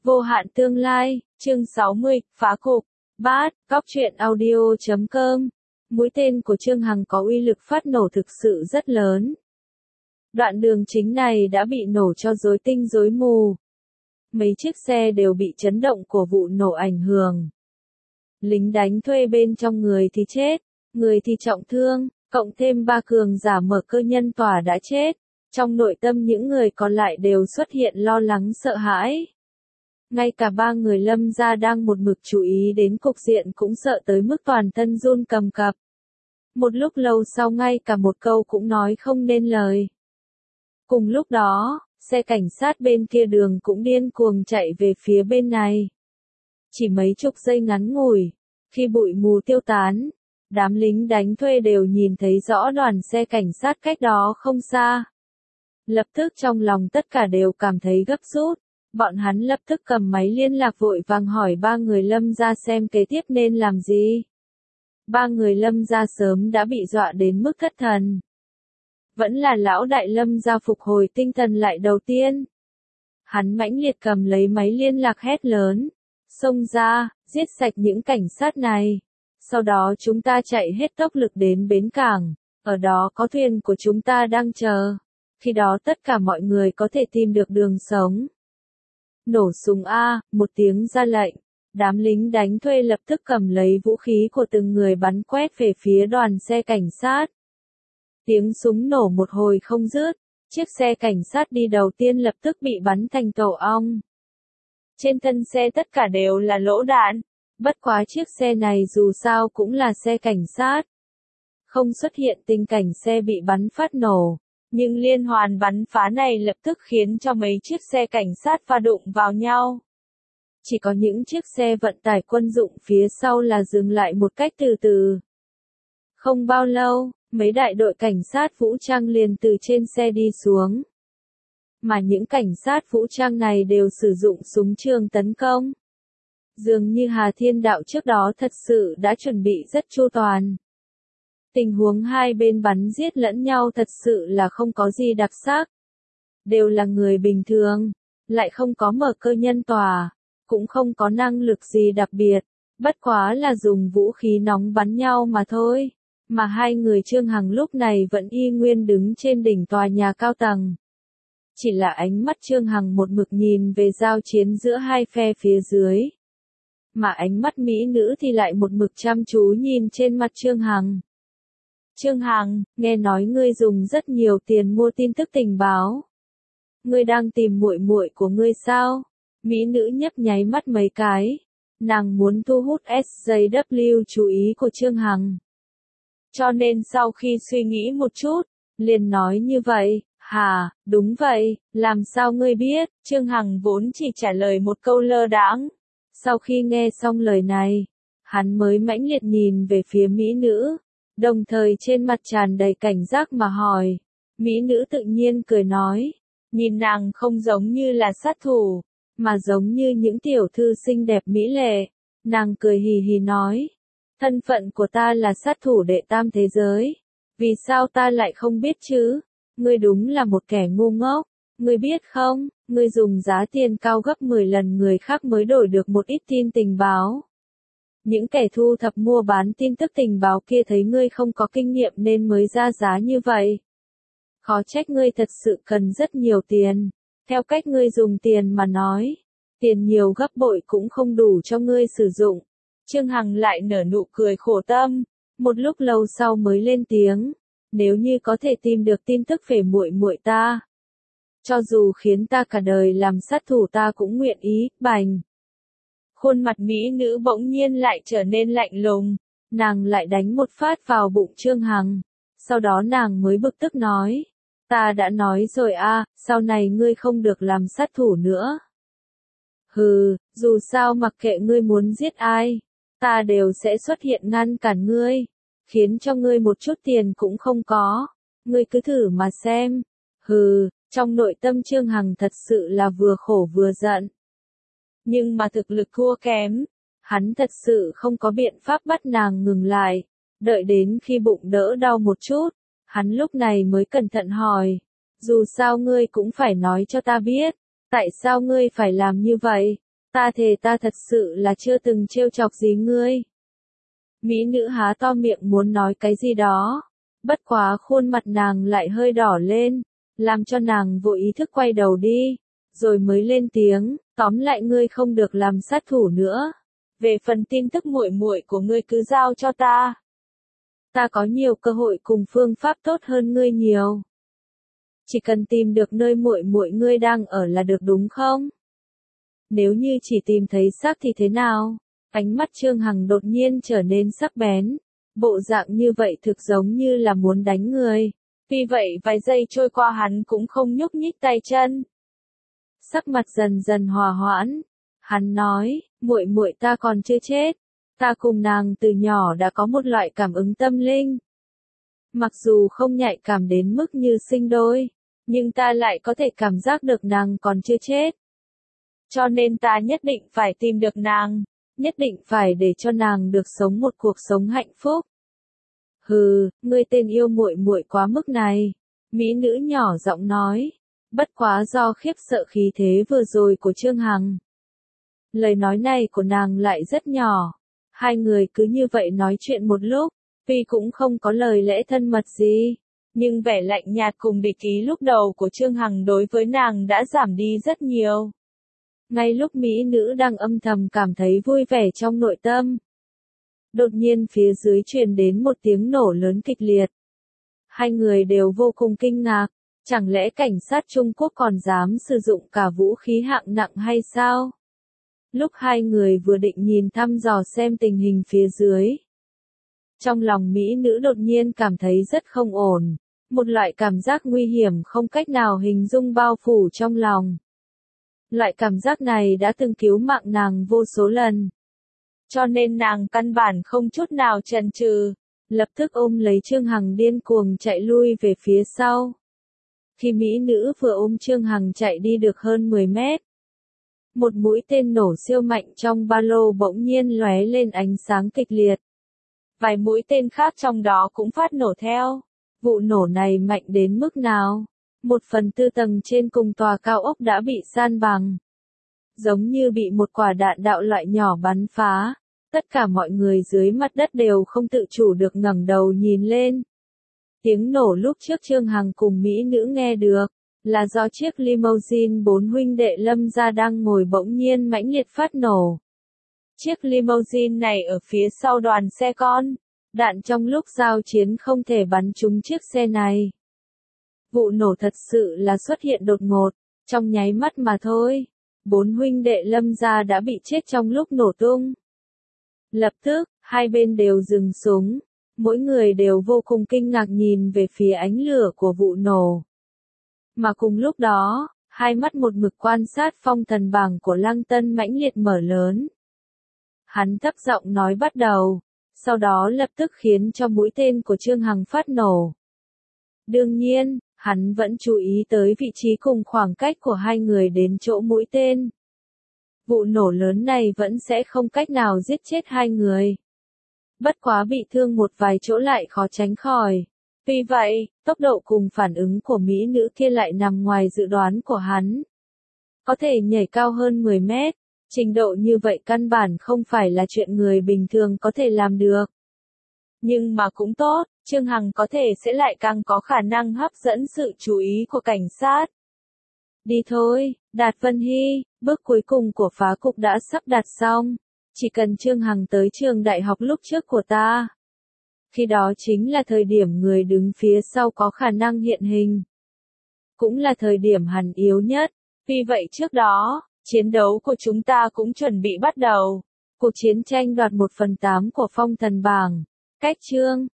Vô hạn tương lai, chương 60, phá cục, bát, góc truyện audio.com. Mũi tên của Trương Hằng có uy lực phát nổ thực sự rất lớn. Đoạn đường chính này đã bị nổ cho rối tinh rối mù. Mấy chiếc xe đều bị chấn động của vụ nổ ảnh hưởng. Lính đánh thuê bên trong người thì chết, người thì trọng thương, cộng thêm 3 cường giả mở cơ nhân tòa đã chết. Trong nội tâm những người còn lại đều xuất hiện lo lắng sợ hãi. Ngay cả 3 người Lâm gia đang một mực chú ý đến cục diện cũng sợ tới mức toàn thân run cầm cập. Một lúc lâu sau ngay cả một câu cũng nói không nên lời. Cùng lúc đó, xe cảnh sát bên kia đường cũng điên cuồng chạy về phía bên này. Chỉ mấy chục giây ngắn ngủi, khi bụi mù tiêu tán, đám lính đánh thuê đều nhìn thấy rõ đoàn xe cảnh sát cách đó không xa. Lập tức trong lòng tất cả đều cảm thấy gấp rút. Bọn hắn lập tức cầm máy liên lạc vội vàng hỏi 3 người Lâm gia xem kế tiếp nên làm gì. 3 người Lâm gia sớm đã bị dọa đến mức thất thần. Vẫn là lão đại Lâm gia phục hồi tinh thần lại đầu tiên. Hắn mãnh liệt cầm lấy máy liên lạc hét lớn. Xông ra, giết sạch những cảnh sát này. Sau đó chúng ta chạy hết tốc lực đến bến cảng. Ở đó có thuyền của chúng ta đang chờ. Khi đó tất cả mọi người có thể tìm được đường sống. Nổ súng A, một tiếng ra lệnh. Đám lính đánh thuê lập tức cầm lấy vũ khí của từng người bắn quét về phía đoàn xe cảnh sát. Tiếng súng nổ một hồi không dứt, chiếc xe cảnh sát đi đầu tiên lập tức bị bắn thành tổ ong. Trên thân xe tất cả đều là lỗ đạn, bất quá chiếc xe này dù sao cũng là xe cảnh sát. Không xuất hiện tình cảnh xe bị bắn phát nổ. Nhưng liên hoàn bắn phá này lập tức khiến cho mấy chiếc xe cảnh sát va đụng vào nhau. Chỉ có những chiếc xe vận tải quân dụng phía sau là dừng lại một cách từ từ. Không bao lâu, mấy đại đội cảnh sát vũ trang liền từ trên xe đi xuống. Mà những cảnh sát vũ trang này đều sử dụng súng trường tấn công. Dường như Hà Thiên Đạo trước đó thật sự đã chuẩn bị rất chu toàn. Tình huống hai bên bắn giết lẫn nhau thật sự là không có gì đặc sắc. Đều là người bình thường, lại không có mở cơ nhân tòa, cũng không có năng lực gì đặc biệt, bất quá là dùng vũ khí nóng bắn nhau mà thôi. Mà hai người Trương Hằng lúc này vẫn y nguyên đứng trên đỉnh tòa nhà cao tầng. Chỉ là ánh mắt Trương Hằng một mực nhìn về giao chiến giữa hai phe phía dưới. Mà ánh mắt mỹ nữ thì lại một mực chăm chú nhìn trên mặt Trương Hằng. Trương Hằng, nghe nói ngươi dùng rất nhiều tiền mua tin tức tình báo. Ngươi đang tìm muội muội của ngươi sao? Mỹ nữ nhấp nháy mắt mấy cái. Nàng muốn thu hút SJW chú ý của Trương Hằng. Cho nên sau khi suy nghĩ một chút, liền nói như vậy. Hả, đúng vậy, làm sao ngươi biết? Trương Hằng vốn chỉ trả lời một câu lơ đãng. Sau khi nghe xong lời này, hắn mới mãnh liệt nhìn về phía mỹ nữ. Đồng thời trên mặt tràn đầy cảnh giác mà hỏi. Mỹ nữ tự nhiên cười nói. Nhìn nàng không giống như là sát thủ, mà giống như những tiểu thư xinh đẹp mỹ lệ. Nàng cười hì hì nói. Thân phận của ta là sát thủ đệ tam thế giới. Vì sao ta lại không biết chứ? Ngươi đúng là một kẻ ngu ngốc. Ngươi biết không, ngươi dùng giá tiền cao gấp 10 lần người khác mới đổi được một ít tin tình báo. Những kẻ thu thập mua bán tin tức tình báo kia thấy ngươi không có kinh nghiệm nên mới ra giá như vậy. Khó trách ngươi thật sự cần rất nhiều tiền. Theo cách ngươi dùng tiền mà nói, tiền nhiều gấp bội cũng không đủ cho ngươi sử dụng. Trương Hằng lại nở nụ cười khổ tâm, một lúc lâu sau mới lên tiếng. Nếu như có thể tìm được tin tức về muội muội ta, cho dù khiến ta cả đời làm sát thủ ta cũng nguyện ý. Bành. Khuôn mặt mỹ nữ bỗng nhiên lại trở nên lạnh lùng, nàng lại đánh một phát vào bụng Trương Hằng, sau đó nàng mới bực tức nói, ta đã nói rồi a, sau này ngươi không được làm sát thủ nữa. Hừ, dù sao mặc kệ ngươi muốn giết ai, ta đều sẽ xuất hiện ngăn cản ngươi, khiến cho ngươi một chút tiền cũng không có, ngươi cứ thử mà xem. Hừ, trong nội tâm Trương Hằng thật sự là vừa khổ vừa giận. Nhưng mà thực lực thua kém, hắn thật sự không có biện pháp bắt nàng ngừng lại, đợi đến khi bụng đỡ đau một chút, hắn lúc này mới cẩn thận hỏi, dù sao ngươi cũng phải nói cho ta biết, tại sao ngươi phải làm như vậy, Ta thề ta thật sự là chưa từng trêu chọc gì ngươi. Mỹ nữ há to miệng muốn nói cái gì đó. Bất quá khuôn mặt nàng lại hơi đỏ lên, làm cho nàng vô ý thức quay đầu đi, rồi mới lên tiếng, tóm lại ngươi không được làm sát thủ nữa. Về phần tin tức muội muội của ngươi cứ giao cho ta. Ta có nhiều cơ hội cùng phương pháp tốt hơn ngươi nhiều. Chỉ cần tìm được nơi muội muội ngươi đang ở là được đúng không? Nếu như chỉ tìm thấy xác thì thế nào? Ánh mắt Trương Hằng đột nhiên trở nên sắc bén. Bộ dạng như vậy thực giống như là muốn đánh người. Vì vậy vài giây trôi qua hắn cũng không nhúc nhích tay chân. Sắc mặt dần dần hòa hoãn. Hắn nói, muội muội ta còn chưa chết. Ta cùng nàng từ nhỏ đã có một loại cảm ứng tâm linh. Mặc dù không nhạy cảm đến mức như sinh đôi, nhưng ta lại có thể cảm giác được nàng còn chưa chết. Cho nên ta nhất định phải tìm được nàng, nhất định phải để cho nàng được sống một cuộc sống hạnh phúc. Hừ, ngươi tên yêu muội muội quá mức này. Mỹ nữ nhỏ giọng nói. Bất quá do khiếp sợ khí thế vừa rồi của Trương Hằng. Lời nói này của nàng lại rất nhỏ. Hai người cứ như vậy nói chuyện một lúc, tuy cũng không có lời lẽ thân mật gì, nhưng vẻ lạnh nhạt cùng địch ý lúc đầu của Trương Hằng đối với nàng đã giảm đi rất nhiều. Ngay lúc mỹ nữ đang âm thầm cảm thấy vui vẻ trong nội tâm, đột nhiên phía dưới truyền đến một tiếng nổ lớn kịch liệt. Hai người đều vô cùng kinh ngạc, chẳng lẽ cảnh sát Trung Quốc còn dám sử dụng cả vũ khí hạng nặng hay sao? Lúc hai người vừa định nhìn thăm dò xem tình hình phía dưới, trong lòng mỹ nữ đột nhiên cảm thấy rất không ổn, một loại cảm giác nguy hiểm không cách nào hình dung bao phủ trong lòng. Loại cảm giác này đã từng cứu mạng nàng vô số lần. Cho nên nàng căn bản không chút nào chần chừ, lập tức ôm lấy Trương Hằng điên cuồng chạy lui về phía sau. Khi mỹ nữ vừa ôm Trương Hằng chạy đi được hơn 10 mét, một mũi tên nổ siêu mạnh trong ba lô bỗng nhiên lóe lên ánh sáng kịch liệt. Vài mũi tên khác trong đó cũng phát nổ theo. Vụ nổ này mạnh đến mức nào? 1/4 tầng trên cùng tòa cao ốc đã bị san bằng. Giống như bị một quả đạn đạo loại nhỏ bắn phá. Tất cả mọi người dưới mặt đất đều không tự chủ được ngẩng đầu nhìn lên. Tiếng nổ lúc trước Trương Hằng cùng mỹ nữ nghe được, là do chiếc limousine 4 huynh đệ Lâm gia đang ngồi bỗng nhiên mãnh liệt phát nổ. Chiếc limousine này ở phía sau đoàn xe con, đạn trong lúc giao chiến không thể bắn trúng chiếc xe này. Vụ nổ thật sự là xuất hiện đột ngột, trong nháy mắt mà thôi. 4 huynh đệ Lâm gia đã bị chết trong lúc nổ tung. Lập tức, hai bên đều dừng súng, mỗi người đều vô cùng kinh ngạc nhìn về phía ánh lửa của vụ nổ. Mà cùng lúc đó, hai mắt một mực quan sát phong thần bảng của Lăng Tân mãnh liệt mở lớn. Hắn thấp giọng nói bắt đầu, sau đó lập tức khiến cho mũi tên của Trương Hằng phát nổ. Đương nhiên, hắn vẫn chú ý tới vị trí cùng khoảng cách của hai người đến chỗ mũi tên. Vụ nổ lớn này vẫn sẽ không cách nào giết chết hai người. Bất quá bị thương một vài chỗ lại khó tránh khỏi. Vì vậy, tốc độ cùng phản ứng của mỹ nữ kia lại nằm ngoài dự đoán của hắn. Có thể nhảy cao hơn 10 mét, trình độ như vậy căn bản không phải là chuyện người bình thường có thể làm được. Nhưng mà cũng tốt, Trương Hằng có thể sẽ lại càng có khả năng hấp dẫn sự chú ý của cảnh sát. Đi thôi, Đạt Vân Hy, bước cuối cùng của phá cục đã sắp đặt xong. Chỉ cần Trương Hằng tới trường đại học lúc trước của ta. Khi đó chính là thời điểm người đứng phía sau có khả năng hiện hình. Cũng là thời điểm hắn yếu nhất. Vì vậy trước đó, chiến đấu của chúng ta cũng chuẩn bị bắt đầu. Cuộc chiến tranh đoạt 1/8 của phong thần bảng. Cách chương